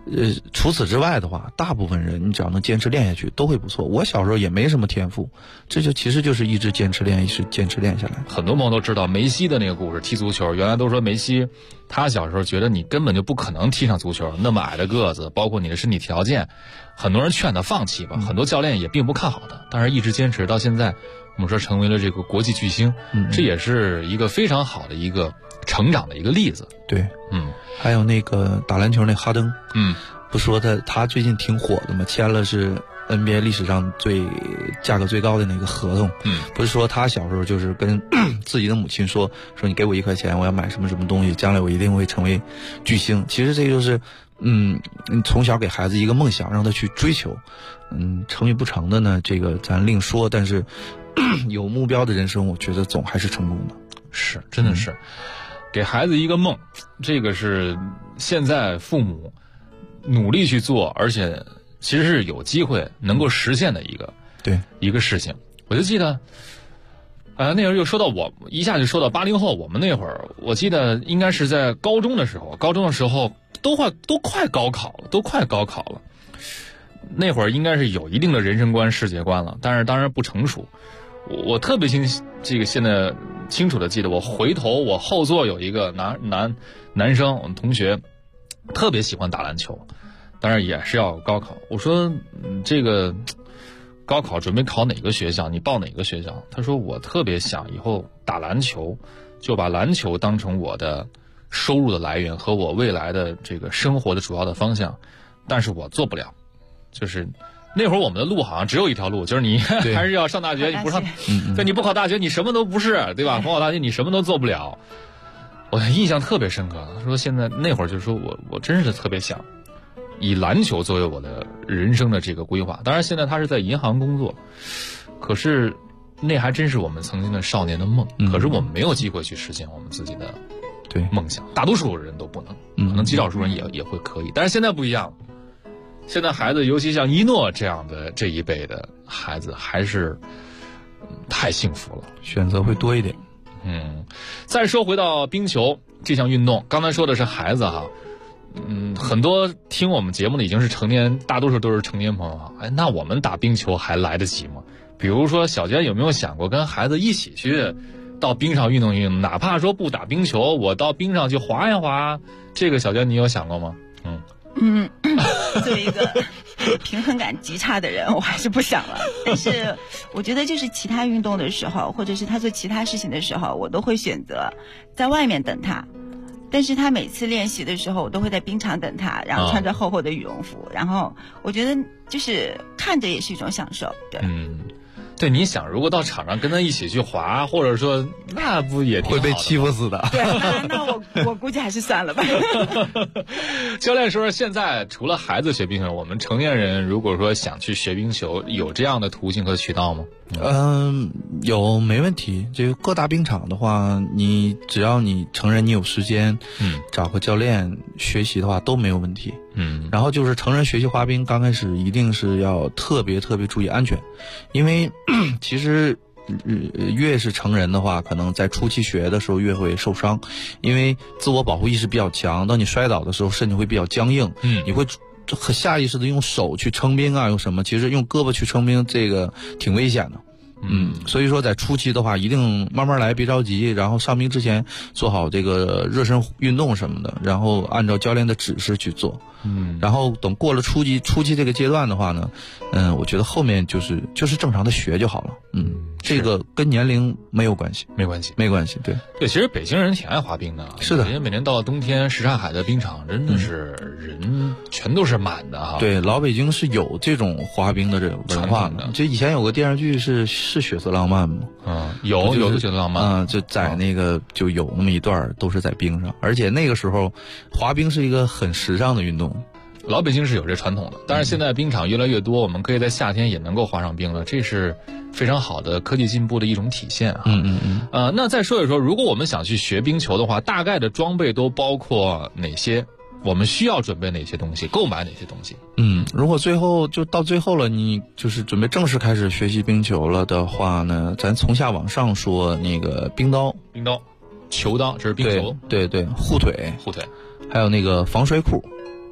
除此之外的话，大部分人你只要能坚持练下去都会不错。我小时候也没什么天赋，这就其实就是一直坚持练，一直坚持练下来。 很多朋友都知道梅西的那个故事，踢足球，原来都说梅西他小时候觉得你根本就不可能踢上足球，那么矮的个子，包括你的身体条件，很多人劝他放弃吧，很多教练也并不看好他，但是一直坚持到现在，我们说成为了这个国际巨星，这也是一个非常好的一个成长的一个例子。 对，还有那个打篮球那哈登，不说他最近挺火的嘛，签了是 NBA 历史上价格最高的那个合同。不是说他小时候就是跟自己的母亲说你给我1块钱，我要买什么什么东西，将来我一定会成为巨星。其实这就是你从小给孩子一个梦想，让他去追求。成与不成的呢，这个咱另说，但是有目标的人生，我觉得总还是成功的。 是，真的是。给孩子一个梦，这个是现在父母努力去做，而且其实是有机会能够实现的一个事情。我就记得那会儿又说到一下就说到80后，我们那会儿我记得应该是在高中的时候都快高考了，那会儿应该是有一定的人生观世界观了，但是当然不成熟。我特别现在清楚的记得，我回头我后座有一个男生，我们同学特别喜欢打篮球，当然也是要高考。我说这个高考准备考哪个学校，你报哪个学校？他说我特别想以后打篮球，就把篮球当成我的收入的来源和我未来的这个生活的主要的方向，但是我做不了。就是那会儿我们的路好像只有一条路，就是你还是要上大学，你不上，对，你不考大学你什么都不是，对吧？不考大学你什么都做不了。我印象特别深刻，他说现在那会儿就说我真是特别想以篮球作为我的人生的这个规划。当然现在他是在银行工作，可是那还真是我们曾经的少年的梦，可是我们没有机会去实现我们自己的梦想，大多数人都不能，可能极少数人也会可以，但是现在不一样了。现在孩子，尤其像一诺这样的这一辈的孩子，还是太幸福了， 选择会多一点。 再说回到冰球这项运动，刚才说的是孩子哈，很多听我们节目的已经是成年，大多数都是成年朋友哈。那我们打冰球还来得及吗？比如说小娟有没有想过跟孩子一起去到冰上运动运动，哪怕说不打冰球，我到冰上去滑一滑，这个小娟你有想过吗？ 作为一个平衡感极差的人，我还是不想了。但是我觉得就是其他运动的时候，或者是他做其他事情的时候，我都会选择在外面等他。但是他每次练习的时候，我都会在冰场等他，然后穿着厚厚的羽绒服，然后我觉得就是看着也是一种享受。 对，你想如果到场上跟他一起去滑，或者说那不也挺好的吗？ 会被欺负死的。 对，那我估计还是算了吧。 教练说现在除了孩子学冰球，我们成年人如果说想去学冰球，有这样的途径和渠道吗？ 有，没问题。这个各大冰场的话，你只要你成人你有时间，找个教练学习的话都没有问题。然后就是成人学习滑冰，刚开始一定是要特别注意安全，因为其实越是成人的话，可能在初期学的时候越会受伤，因为自我保护意识比较强，当你摔倒的时候身体会比较僵硬，你会很下意识的用手去撑冰啊，用什么，其实用胳膊去撑冰这个挺危险的。所以说在初期的话一定慢慢来，别着急，然后上冰之前做好这个热身运动什么的，然后按照教练的指示去做。然后等过了初期这个阶段的话呢，我觉得后面就是正常的学就好了。这个跟年龄没有关系， 没关系。 对， 其实北京人挺爱滑冰的。 是的， 因为每年到了冬天，什刹海的冰场真的是人全都是满的哈。 对，老北京是有这种滑冰的这种文化的。就以前有个电视剧是血色浪漫吗？ 有的血色浪漫。 就在那个就有那么一段都是在冰上，而且那个时候滑冰是一个很时尚的运动。 老北京是有这传统的，但是现在冰场越来越多，我们可以在夏天也能够滑上冰了，这是非常好的科技进步的一种体现啊。那再说一说，如果我们想去学冰球的话，大概的装备都包括哪些？我们需要准备哪些东西？购买哪些东西？ 如果到最后了，你就是准备正式开始学习冰球了的话呢，咱从下往上说，那个冰刀、球刀，这是冰球。 对， 护腿， 护腿， 还有那个防摔裤。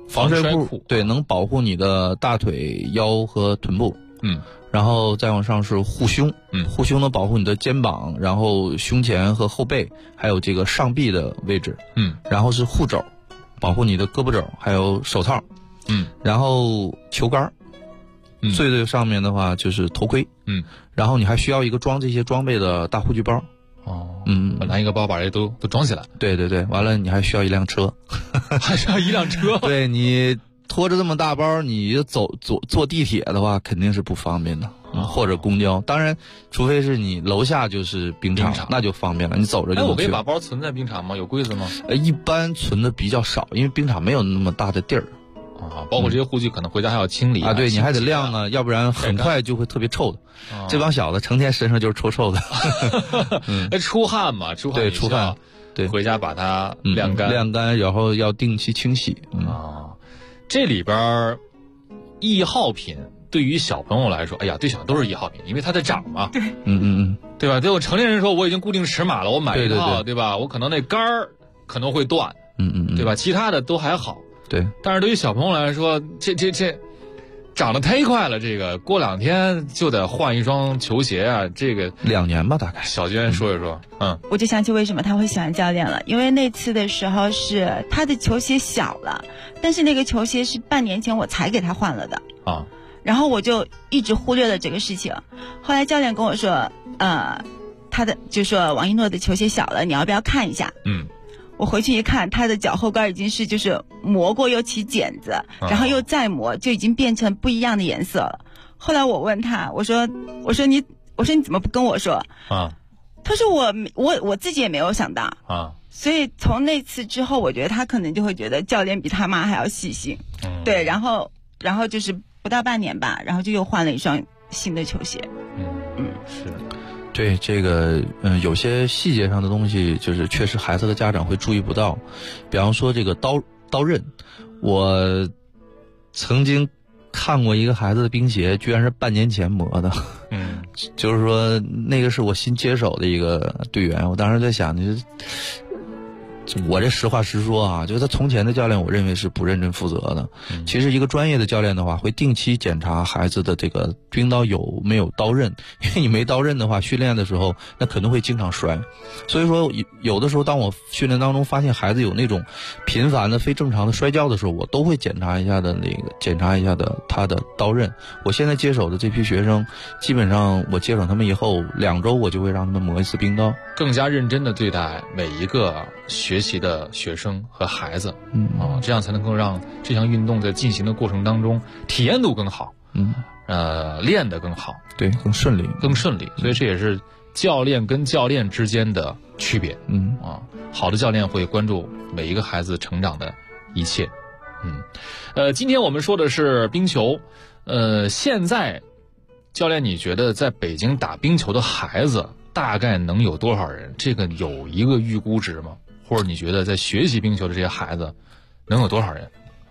防摔裤，对，能保护你的大腿、腰和臀部。然后再往上是护胸，护胸能保护你的肩膀，然后胸前和后背，还有这个上臂的位置。然后是护肘，保护你的胳膊肘，还有手套。然后球杆。最上面的话就是头盔。然后你还需要一个装这些装备的大护具包。 拿一个包把这都装起来。 对对对，完了你还需要一辆车。 还需要一辆车？ 对，你拖着这么大包，你坐地铁的话肯定是不方便的。或者公交，当然除非是你楼下就是冰场，那就方便了，你走着就能去。 我可以把包存在冰场吗？有柜子吗？ 一般存的比较少，因为冰场没有那么大的地儿。 包括这些护具可能回家还要清理对，你还得晾啊，要不然很快就会特别臭的。这帮小子成天身上就是臭的。 出汗嘛，出汗，对，回家把它晾干，然后要定期清洗。 这里边易耗品对于小朋友来说，哎呀，对小朋友都是易耗品，因为它在长嘛。 对， 对吧？对我成年人说，我已经固定尺码了，我买一套，对吧？我可能那杆儿可能会断，对吧？其他的都还好。 对， 但是对于小朋友来说，这长得忒快了，这个过2天就得换一双球鞋啊，这个 2年吧，大概。 小娟说一说。 我就想起为什么他会喜欢教练了，因为那次的时候是他的球鞋小了，但是那个球鞋是半年前我才给他换了的啊，然后我就一直忽略了这个事情。后来教练跟我说，就说王一诺的球鞋小了，你要不要看一下？我回去一看，他的脚后跟已经是就是磨过又起茧子，然后又再磨，就已经变成不一样的颜色了。后来我问他，我说你怎么不跟我说啊？他说我自己也没有想到啊。所以从那次之后，我觉得他可能就会觉得教练比他妈还要细心。对，然后就是不到半年吧，然后就又换了一双新的球鞋。 是。 对，这个有些细节上的东西，就是确实孩子的家长会注意不到。比方说这个刀刃，我曾经看过一个孩子的冰鞋，居然是半年前磨的。就是说那个是我新接手的一个队员，我当时在想，我这实话实说啊，就是他从前的教练，我认为是不认真负责的。其实一个专业的教练的话，会定期检查孩子的这个冰刀有没有刀刃，因为你没刀刃的话，训练的时候那可能会经常摔。所以说有的时候，当我训练当中发现孩子有那种频繁的非正常的摔跤的时候，我都会检查一下的他的刀刃。我现在接手的这批学生，基本上我接手他们以后2周，我就会让他们磨一次冰刀， 更加认真的对待每一个学习的学生和孩子，这样才能够让这项运动在进行的过程当中体验度更好，练得更好， 对，更顺利。 所以这也是教练跟教练之间的区别。好的教练会关注每一个孩子成长的一切。今天我们说的是冰球，现在教练，你觉得在北京打冰球的孩子大概能有多少人？这个有一个预估值吗？或者你觉得在学习冰球的这些孩子能有多少人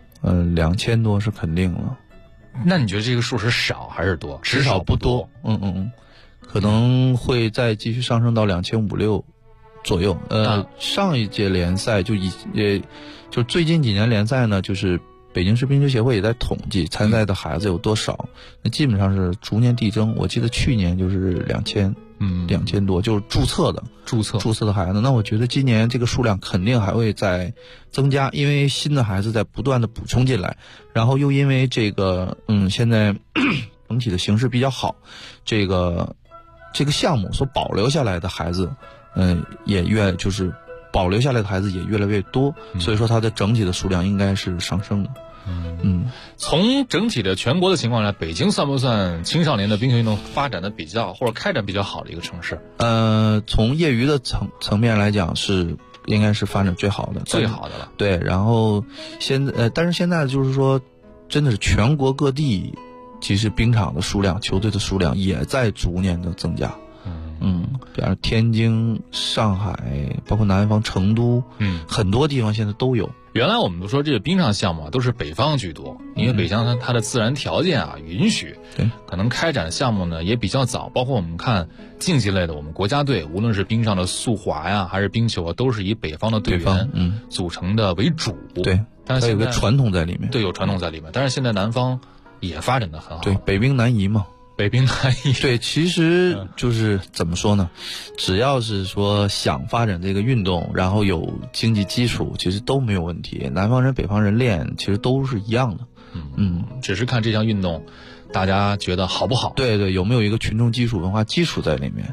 ？2000多是肯定了。 那你觉得这个数是少还是多？ 至少不多。可能会再继续上升到2500-2600左右。上一届联赛就最近几年联赛呢，就是北京市冰球协会也在统计参赛的孩子有多少，那基本上是逐年递增。我记得去年就是2000多，就是注册的孩子。那我觉得今年这个数量肯定还会再增加，因为新的孩子在不断的补充进来，然后又因为这个现在整体的形势比较好，这个项目所保留下来的孩子，就是保留下来的孩子也越来越多，所以说它的整体的数量应该是上升的。 从整体的全国的情况来，北京算不算青少年的冰球运动发展的比较或者开展比较好的一个城市？ 从业余的层面来讲，应该是发展最好的了。 对，然后但是现在就是说，真的是全国各地，其实冰场的数量、球队的数量也在逐年的增加。 比方天津、上海，包括南方成都，很多地方现在都有。 原来我们都说这个冰上项目啊，都是北方居多，因为北方它的自然条件啊允许， 对， 可能开展的项目呢也比较早。包括我们看竞技类的，我们国家队无论是冰上的速滑呀，还是冰球啊，都是以北方的队员组成的为主。 对， 但是它有个传统在里面。 对，有传统在里面。但是现在南方也发展的很好。 对，北冰南移嘛。 北冰南移。 对，其实就是怎么说呢？只要是说想发展这个运动，然后有经济基础，其实都没有问题。南方人、北方人练，其实都是一样的。 只是看这项运动，大家觉得好不好？ 对对，有没有一个群众基础文化基础在里面？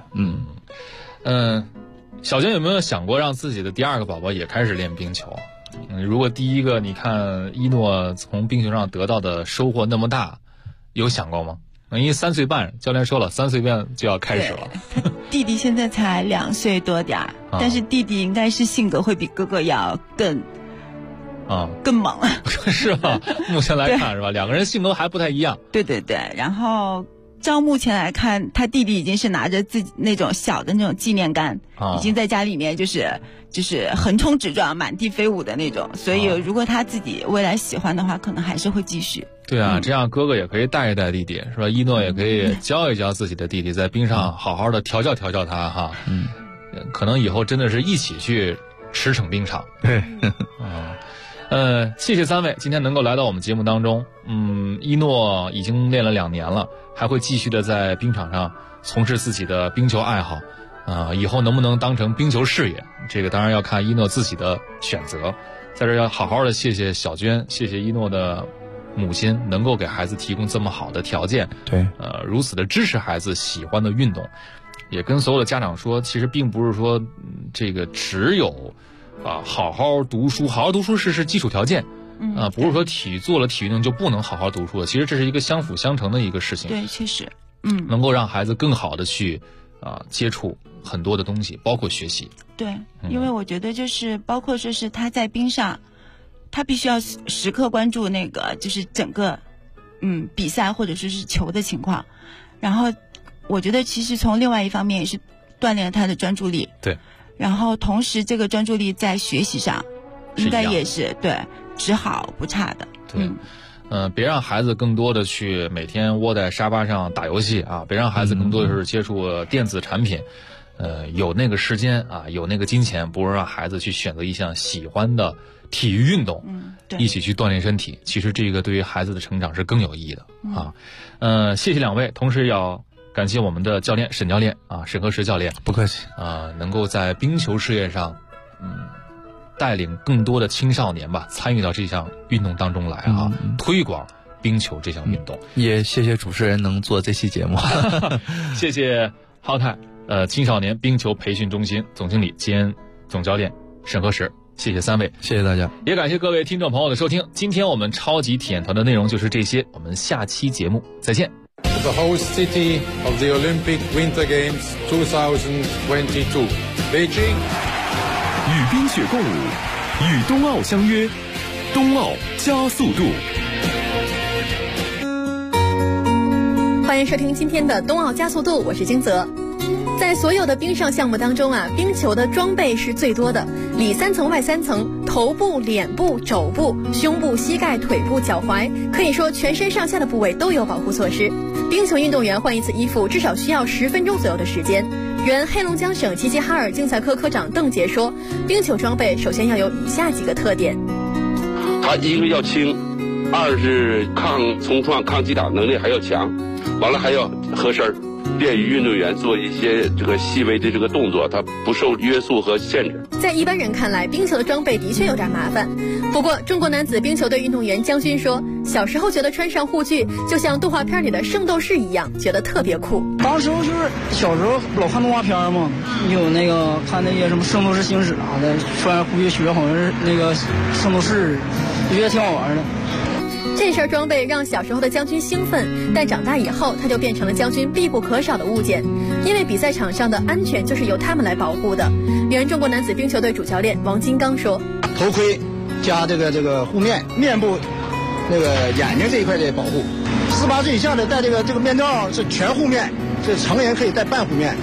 小娟有没有想过让自己的第二个宝宝也开始练冰球？如果第一个你看一诺从冰球上得到的收获那么大，有想过吗？因为3岁半，教练说了，3岁半就要开始了。 弟弟现在才2岁多点儿，但是弟弟应该是性格会比哥哥要更猛， 是吧？目前来看是吧？两个人性格还不太一样。 对对对，然后照目前来看，他弟弟已经是拿着自己那种小的那种纪念杆，已经在家里面就是横冲直撞、满地飞舞的那种。所以如果他自己未来喜欢的话，可能还是会继续。 对啊，这样哥哥也可以带一带弟弟，是吧？一诺也可以教一教自己的弟弟，在冰上好好的调教他哈。可能以后真的是一起去驰骋冰场。 对， 谢谢3位今天能够来到我们节目当中。一诺已经练了2年了，还会继续的在冰场上从事自己的冰球爱好。以后能不能当成冰球事业，这个当然要看一诺自己的选择。在这要好好的谢谢小娟，谢谢一诺的母亲能够给孩子提供这么好的条件， 对， 如此的支持孩子喜欢的运动，也跟所有的家长说，其实并不是说这个只有好好读书是基础条件，不是说做了体育运动就不能好好读书了，其实这是一个相辅相成的一个事情。 对，确实， 能够让孩子更好的去接触很多的东西，包括学习。 对，因为我觉得就是包括说是他在冰上。他必须要时刻关注那个就是整个比赛或者说是球的情况，然后我觉得其实从另外一方面也是锻炼了他的专注力。 对， 然后同时这个专注力在学习上应该也是对只好不差的。 对，别让孩子更多的去每天窝在沙发上打游戏啊，别让孩子更多的是接触电子产品。有那个时间有那个金钱，不如让孩子去选择一项喜欢的体育运动，一起去锻炼身体。其实这个对于孩子的成长是更有意义的谢谢2位，同时要感谢我们的教练沈教练沈和石教练， 不客气能够在冰球事业上带领更多的青少年吧参与到这项运动当中来推广冰球这项运动。 也谢谢主持人能做这期节目谢谢浩泰青少年冰球培训中心总经理兼总教练沈和石，谢谢3位， 谢谢大家， 也感谢各位听众朋友的收听。今天我们超级体验团的内容就是这些，我们下期节目再见。 The host city of the Olympic Winter Games 2022 Beijing， 与冰雪共舞，与冬奥相约，冬奥加速度。 欢迎收听今天的冬奥加速度，我是金泽。在所有的冰上项目当中冰球的装备是最多的，里3层外3层，头部、脸部、肘部、胸部、膝盖、腿部、脚踝，可以说全身上下的部位都有保护措施。冰球运动员换一次衣服至少需要10分钟左右的时间。原黑龙江省齐齐哈尔竞赛科科长邓杰说，冰球装备首先要有以下几个特点： 它一个要轻，2是抗冲撞、抗击打能力还要强，完了还要合身，便于运动员做一些这个细微的这个动作，它不受约束和限制。 在一般人看来，冰球的装备的确有点麻烦。不过，中国男子冰球队运动员姜军说，小时候觉得穿上护具就像动画片里的圣斗士一样，觉得特别酷。 当时就是小时候老看动画片嘛，有那个看那些什么圣斗士星矢啥的，穿护具学好像是那个圣斗士，就觉得挺好玩的。 这身装备让小时候的姜军兴奋，但长大以后他就变成了姜军必不可少的物件，因为比赛场上的安全就是由他们来保护的。原中国男子冰球队主教练王金刚说， 头盔加这个护面，面部那个眼睛这一块的保护，18岁以下的戴这个面罩是全护面，这成人可以戴半护面。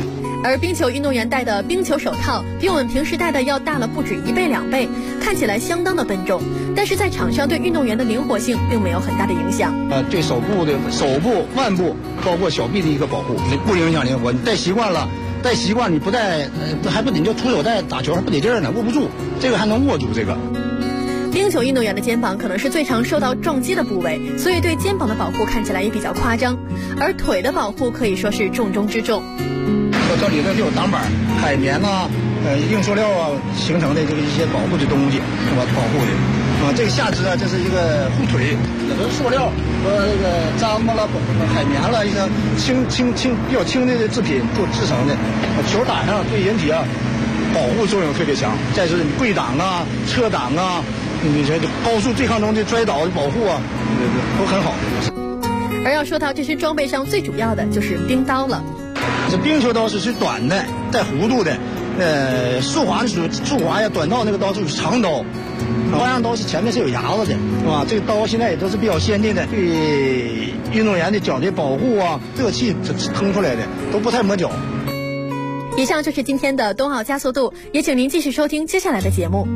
而冰球运动员戴的冰球手套比我们平时戴的要大了不止1倍2倍，看起来相当的笨重，但是在场上对运动员的灵活性并没有很大的影响。 对手部、腕部，包括小臂的一个保护，不影响灵活。你戴习惯了，你不戴，还不得你就徒手戴打球还不得劲儿呢，握不住，这个还能握住这个。 冰球运动员的肩膀可能是最常受到撞击的部位，所以对肩膀的保护看起来也比较夸张，而腿的保护可以说是重中之重。 这里头就有挡板、海绵呐、硬塑料啊形成的这个一些保护的东西，是吧？保护的这个下肢啊，这是一个护腿，也都是塑料和那个毡子了、海绵了，一些比较轻的制品制成的，球打上对人体啊保护作用特别强。再是跪挡啊、侧挡啊，你说高速对抗中的摔倒的保护啊，都很好。 而要说到这身装备上最主要的就是冰刀了。 这冰球刀是短的、带弧度的，速滑呀、短道那个刀就是长刀，花样刀是前面是有牙子的，是吧？这个刀现在也都是比较先进的，对运动员的脚的保护啊、热气腾出来的，都不太磨脚。 以上就是今天的冬奥加速度，也请您继续收听接下来的节目。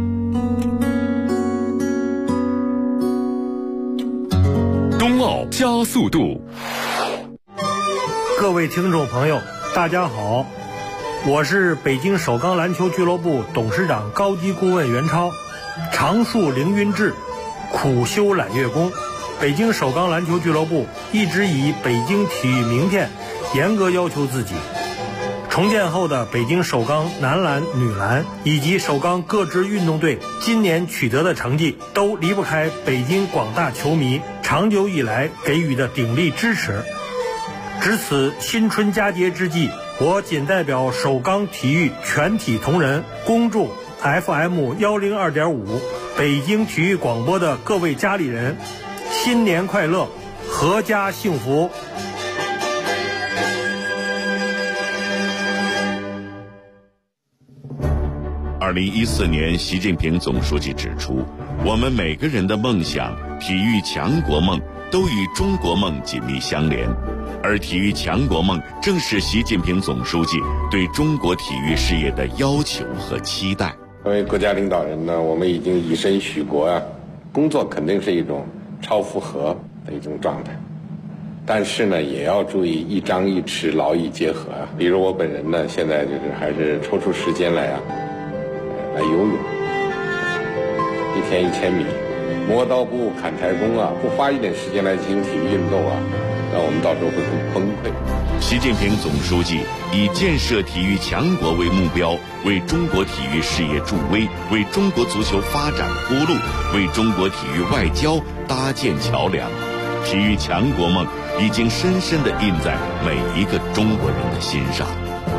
冬奥加速度。 各位听众朋友，大家好，我是北京首钢篮球俱乐部董事长高级顾问袁超。常树凌云志，苦修揽月功。北京首钢篮球俱乐部一直以北京体育明天严格要求自己。重建后的北京首钢男篮、女篮以及首钢各支运动队今年取得的成绩，都离不开北京广大球迷长久以来给予的鼎力支持。值此新春佳节之际，我谨代表首钢体育全体同仁，恭祝 FM102.5 北京体育广播的各位家里人新年快乐，阖家幸福。 2014年，习近平总书记指出，我们每个人的梦想、体育强国梦都与中国梦紧密相连，而体育强国梦正是习近平总书记对中国体育事业的要求和期待。 作为国家领导人呢，我们已经以身许国啊，工作肯定是一种超负荷的一种状态，但是呢，也要注意一张一弛，劳逸结合啊。比如我本人呢，现在就是还是抽出时间来游泳，1天1000米，磨刀不误砍柴工啊，不花一点时间来进行体育运动啊，那我们到时候会很崩溃。 习近平总书记以建设体育强国为目标，为中国体育事业助威，为中国足球发展铺路，为中国体育外交搭建桥梁。体育强国梦已经深深地印在每一个中国人的心上。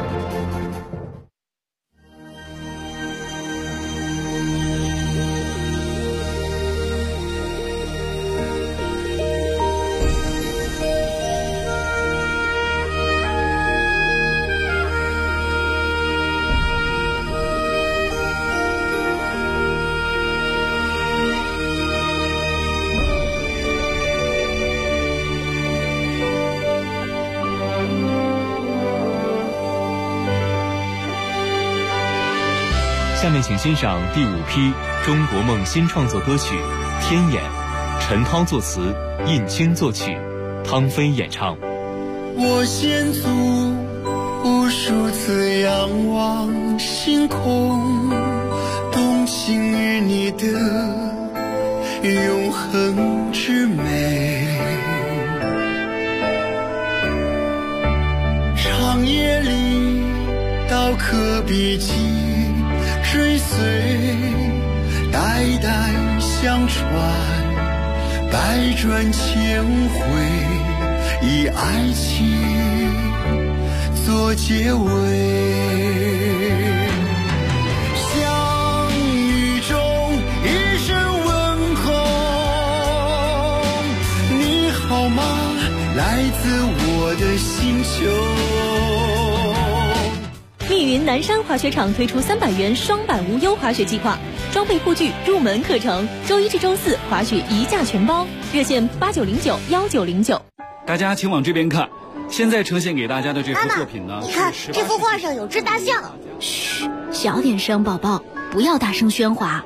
下面请欣赏第5批中国梦新创作歌曲《天眼》，陈涛作词，印青作曲，汤飞演唱。 我先祖无数次仰望星空，动情于你的永恒之美。长夜里刀刻笔迹追随，代代相传，百转千回，以爱情做结尾。相遇中一声问候，你好吗？来自我的星球。 密云南山滑雪场推出300元双板无忧滑雪计划，装备护具、入门课程，周1至周4滑雪1价全包，热线89091909。 大家请往这边看， 现在呈现给大家的这幅作品呢， 你看这幅画上有只大象。 嘘，小点声，宝宝，不要大声喧哗。